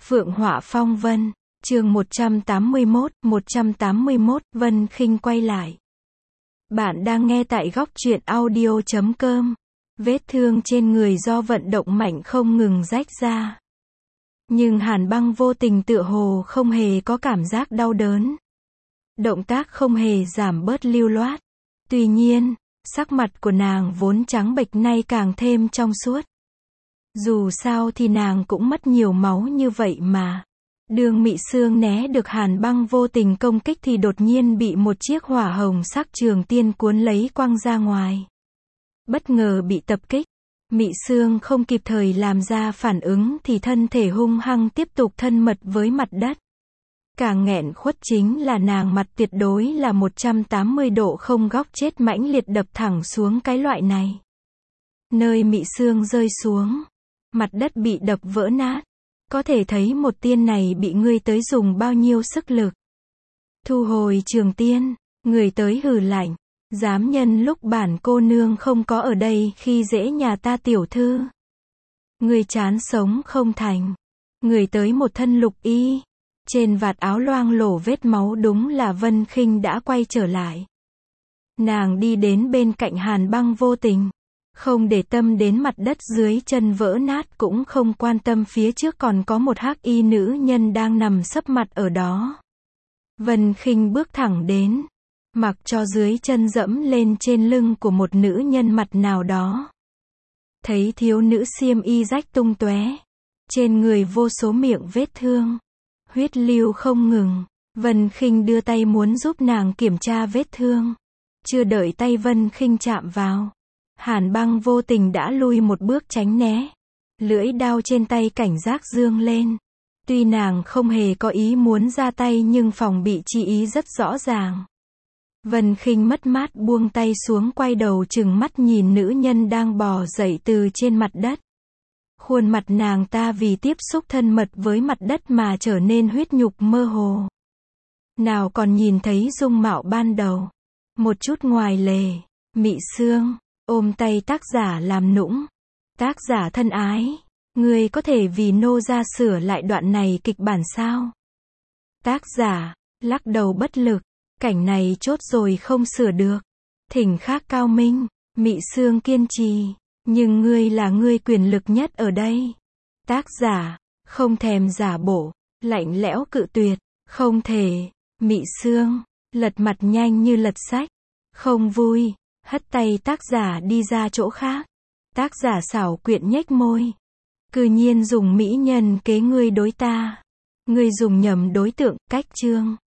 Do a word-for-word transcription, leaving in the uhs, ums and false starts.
Phượng Họa Phong Vân, chương một trăm tám mươi mốt, một trăm tám mươi mốt, Vân Khinh quay lại. Bạn đang nghe tại góc truyện audio chấm com. Vết thương trên người do vận động mạnh không ngừng rách ra. Nhưng Hàn Băng vô tình tựa hồ không hề có cảm giác đau đớn. Động tác không hề giảm bớt lưu loát. Tuy nhiên, sắc mặt của nàng vốn trắng bệch nay càng thêm trong suốt. Dù sao thì nàng cũng mất nhiều máu như vậy mà. Đường Mị Sương né được Hàn Băng vô tình công kích thì đột nhiên bị một chiếc hỏa hồng sắc trường tiên cuốn lấy quăng ra ngoài. Bất ngờ bị tập kích. Mị Sương không kịp thời làm ra phản ứng thì thân thể hung hăng tiếp tục thân mật với mặt đất. Càng nghẹn khuất chính là nàng mặt tuyệt đối là một trăm tám mươi độ không góc chết mãnh liệt đập thẳng xuống cái loại này. Nơi Mị Sương rơi xuống, mặt đất bị đập vỡ nát. Có thể thấy một tiên này bị ngươi tới dùng bao nhiêu sức lực. Thu hồi trường tiên, người tới hừ lạnh. Dám nhân lúc bản cô nương không có ở đây khi dễ nhà ta tiểu thư. Người chán sống không thành. Người tới một thân lục y. Trên vạt áo loang lổ vết máu, đúng là Vân Khinh đã quay trở lại. Nàng đi đến bên cạnh Hàn Băng vô tình. Không để tâm đến mặt đất dưới chân vỡ nát, cũng không quan tâm phía trước còn có một hắc y nữ nhân đang nằm sấp mặt ở đó. Vân Khinh bước thẳng đến, mặc cho dưới chân dẫm lên trên lưng của một nữ nhân mặt nào đó. Thấy thiếu nữ xiêm y rách tung tóe, trên người vô số miệng vết thương, huyết lưu không ngừng. Vân Khinh đưa tay muốn giúp nàng kiểm tra vết thương. Chưa đợi tay Vân Khinh chạm vào, Hàn Băng vô tình đã lui một bước tránh né. Lưỡi đao trên tay cảnh giác dương lên. Tuy nàng không hề có ý muốn ra tay nhưng phòng bị chi ý rất rõ ràng. Vân Khinh mất mát buông tay xuống, quay đầu trừng mắt nhìn nữ nhân đang bò dậy từ trên mặt đất. Khuôn mặt nàng ta vì tiếp xúc thân mật với mặt đất mà trở nên huyết nhục mơ hồ. Nào còn nhìn thấy dung mạo ban đầu. Một chút ngoài lề. Mị Sương ôm tay tác giả làm nũng. Tác giả thân ái, ngươi có thể vì nô gia sửa lại đoạn này kịch bản sao? Tác giả lắc đầu bất lực. Cảnh này chốt rồi không sửa được. Thỉnh khác cao minh. Mị Sương kiên trì. Nhưng ngươi là ngươi quyền lực nhất ở đây. Tác giả không thèm giả bộ, lạnh lẽo cự tuyệt. Không thể. Mị Sương lật mặt nhanh như lật sách. Không vui. Hất tay tác giả đi ra chỗ khác. Tác giả xảo quyện nhếch môi. Cư nhiên dùng mỹ nhân kế ngươi đối ta. Ngươi dùng nhầm đối tượng, cách chương.